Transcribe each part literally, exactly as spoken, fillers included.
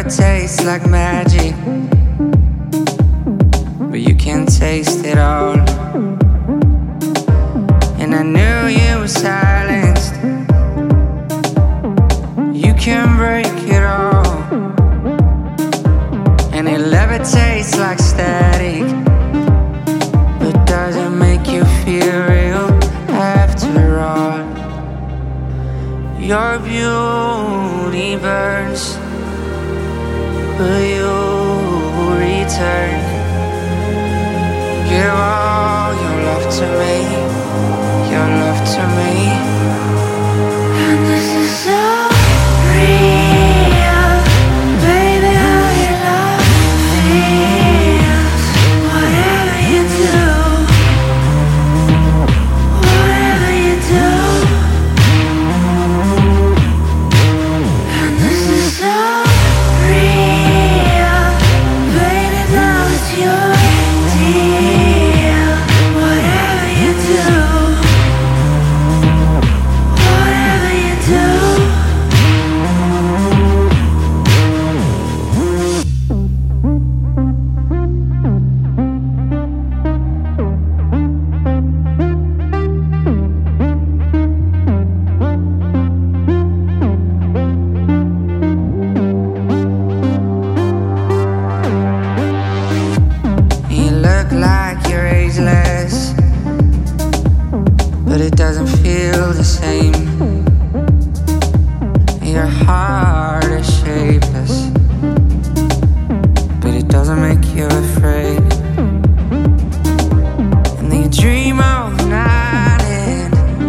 tastes like magic, but you can't taste it all. And I knew you were silenced. You can break it all, and it levitates like static, but doesn't make you feel real after all. Your beauty burns, but you return. Give all your love to me, your love to me. And this is so real, baby, how your love feels. Whatever you do, whatever you do. And this is so real, baby, now it's your deal. Whatever you do, whatever you do. You look like you're ageless, but it doesn't feel the same. Your heart is shapeless, but it doesn't make you afraid. And then you dream all the night, and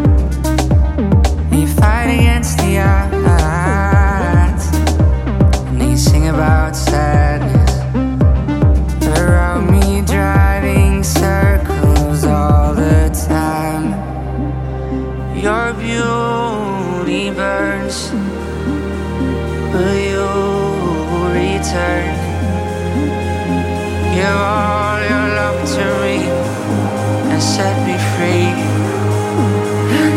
you fight against the odds, and then you sing about sadness around me, driving circles all the time. Your beauty burns, but you return. Give all your love to me and set me free. And